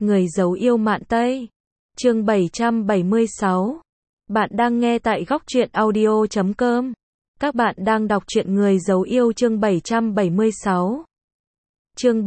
Người giấu yêu mạn Tây. Chương 776. Bạn đang nghe tại góc truyện audio.com. Các bạn đang đọc truyện Người giấu yêu chương 776. Chương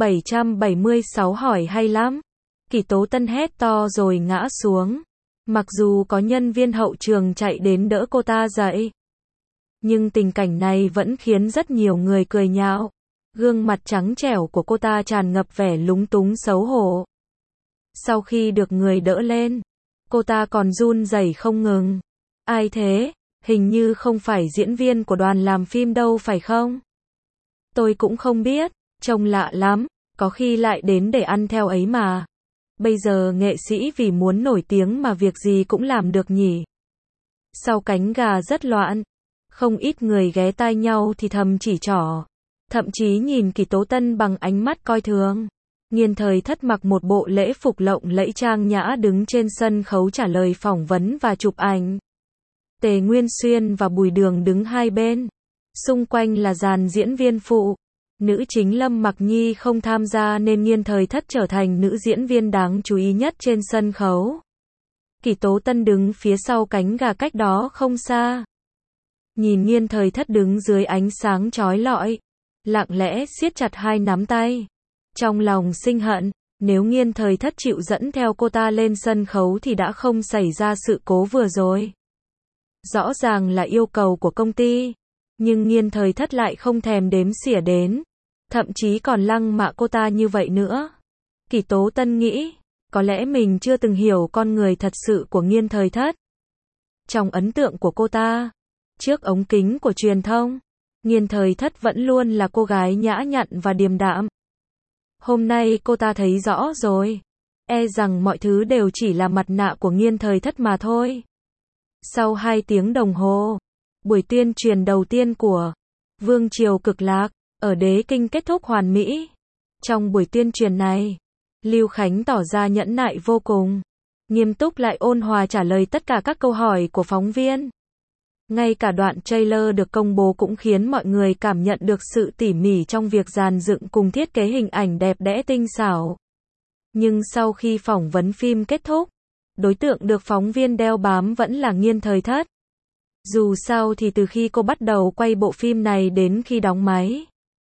776 hỏi hay lắm. Kỷ Tố Tân hét to rồi ngã xuống. Mặc dù có nhân viên hậu trường chạy đến đỡ cô ta dậy, nhưng tình cảnh này vẫn khiến rất nhiều người cười nhạo. Gương mặt trắng trẻo của cô ta tràn ngập vẻ lúng túng xấu hổ. Sau khi được người đỡ lên, cô ta còn run rẩy không ngừng. Ai thế? Hình như không phải diễn viên của đoàn làm phim đâu phải không? Tôi cũng không biết, trông lạ lắm, có khi lại đến để ăn theo ấy mà. Bây giờ nghệ sĩ vì muốn nổi tiếng mà việc gì cũng làm được nhỉ? Sau cánh gà rất loạn, không ít người ghé tai nhau thì thầm chỉ trỏ, thậm chí nhìn Kỷ Tố Tân bằng ánh mắt coi thường. Nghiên Thời Thất mặc một bộ lễ phục lộng lẫy trang nhã đứng trên sân khấu trả lời phỏng vấn và chụp ảnh. Tề Nguyên Xuyên và Bùi Đường đứng hai bên. Xung quanh là dàn diễn viên phụ. Nữ chính Lâm Mặc Nhi không tham gia nên Nghiên Thời Thất trở thành nữ diễn viên đáng chú ý nhất trên sân khấu. Kỷ Tố Tân đứng phía sau cánh gà cách đó không xa. Nhìn Nghiên Thời Thất đứng dưới ánh sáng chói lọi, lặng lẽ siết chặt hai nắm tay. Trong lòng sinh hận, nếu Nghiên Thời Thất chịu dẫn theo cô ta lên sân khấu thì đã không xảy ra sự cố vừa rồi. Rõ ràng là yêu cầu của công ty, nhưng Nghiên Thời Thất lại không thèm đếm xỉa đến, thậm chí còn lăng mạ cô ta như vậy nữa. Kỷ Tố Tân nghĩ, có lẽ mình chưa từng hiểu con người thật sự của Nghiên Thời Thất. Trong ấn tượng của cô ta, trước ống kính của truyền thông, Nghiên Thời Thất vẫn luôn là cô gái nhã nhặn và điềm đạm. Hôm nay cô ta thấy rõ rồi, e rằng mọi thứ đều chỉ là mặt nạ của Nghiên Thời Thất mà thôi. Sau 2 tiếng đồng hồ, buổi tuyên truyền đầu tiên của Vương Triều Cực Lạc ở Đế Kinh kết thúc hoàn mỹ. Trong buổi tuyên truyền này, Lưu Khánh tỏ ra nhẫn nại vô cùng, nghiêm túc lại ôn hòa trả lời tất cả các câu hỏi của phóng viên. Ngay cả đoạn trailer được công bố cũng khiến mọi người cảm nhận được sự tỉ mỉ trong việc dàn dựng cùng thiết kế hình ảnh đẹp đẽ tinh xảo. Nhưng sau khi phỏng vấn phim kết thúc, đối tượng được phóng viên đeo bám vẫn là Nghiên Thời Thất. Dù sao thì từ khi cô bắt đầu quay bộ phim này đến khi đóng máy,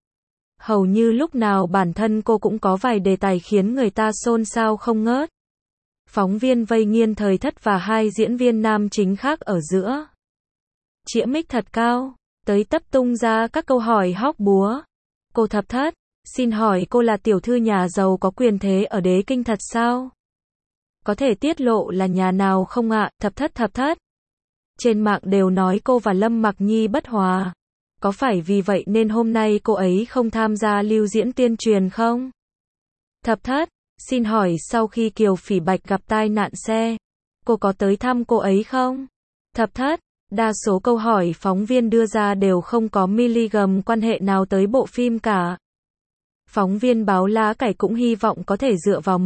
hầu như lúc nào bản thân cô cũng có vài đề tài khiến người ta xôn xao không ngớt. Phóng viên vây Nghiên Thời Thất và 2 diễn viên nam chính khác ở giữa. Chĩa mic thật cao, tới tấp tung ra các câu hỏi hóc búa. Cô Thập Thất, xin hỏi cô là tiểu thư nhà giàu có quyền thế ở Đế Kinh thật sao? Có thể tiết lộ là nhà nào không ạ? Thập Thất. Trên mạng đều nói cô và Lâm Mặc Nhi bất hòa. Có phải vì vậy nên hôm nay cô ấy không tham gia lưu diễn tuyên truyền không? Thập Thất, xin hỏi sau khi Kiều Phỉ Bạch gặp tai nạn xe, cô có tới thăm cô ấy không? Thập Thất, đa số câu hỏi phóng viên đưa ra đều không có miligam quan hệ nào tới bộ phim cả. Phóng viên báo Lá Cải cũng hy vọng có thể dựa vào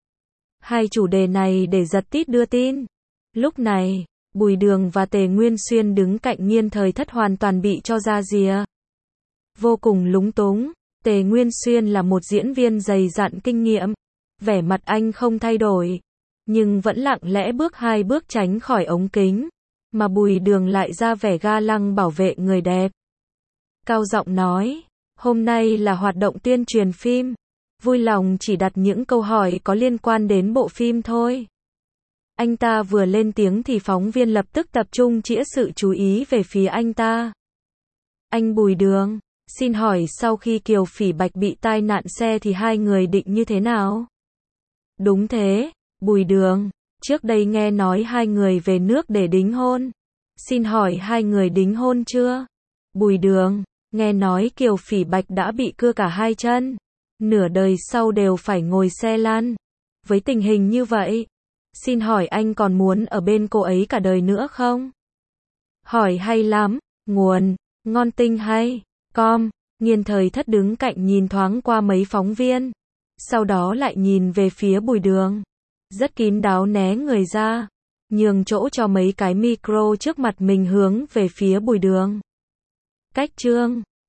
1-2 chủ đề này để giật tít đưa tin. Lúc này, Bùi Đường và Tề Nguyên Xuyên đứng cạnh Nghiên Thời Thất hoàn toàn bị cho ra rìa. Vô cùng lúng túng, Tề Nguyên Xuyên là một diễn viên dày dặn kinh nghiệm, vẻ mặt anh không thay đổi, nhưng vẫn lặng lẽ bước 2 bước tránh khỏi ống kính, mà Bùi Đường lại ra vẻ ga lăng bảo vệ người đẹp. Cao giọng nói, hôm nay là hoạt động tuyên truyền phim, vui lòng chỉ đặt những câu hỏi có liên quan đến bộ phim thôi. Anh ta vừa lên tiếng thì phóng viên lập tức tập trung chĩa sự chú ý về phía anh ta. Anh Bùi Đường, xin hỏi sau khi Kiều Phỉ Bạch bị tai nạn xe thì hai người định như thế nào? Đúng thế, Bùi Đường, trước đây nghe nói hai người về nước để đính hôn. Xin hỏi hai người đính hôn chưa? Bùi Đường, nghe nói Kiều Phỉ Bạch đã bị cưa cả 2 chân, nửa đời sau đều phải ngồi xe lăn. Với tình hình như vậy, xin hỏi anh còn muốn ở bên cô ấy cả đời nữa không? Hỏi hay lắm, nguồn, ngon tinh hay, com. Nghiên Thời Thất đứng cạnh nhìn thoáng qua mấy phóng viên, sau đó lại nhìn về phía Bùi Đường, rất kín đáo né người ra, nhường chỗ cho mấy cái micro trước mặt mình hướng về phía Bùi Đường. Cách chương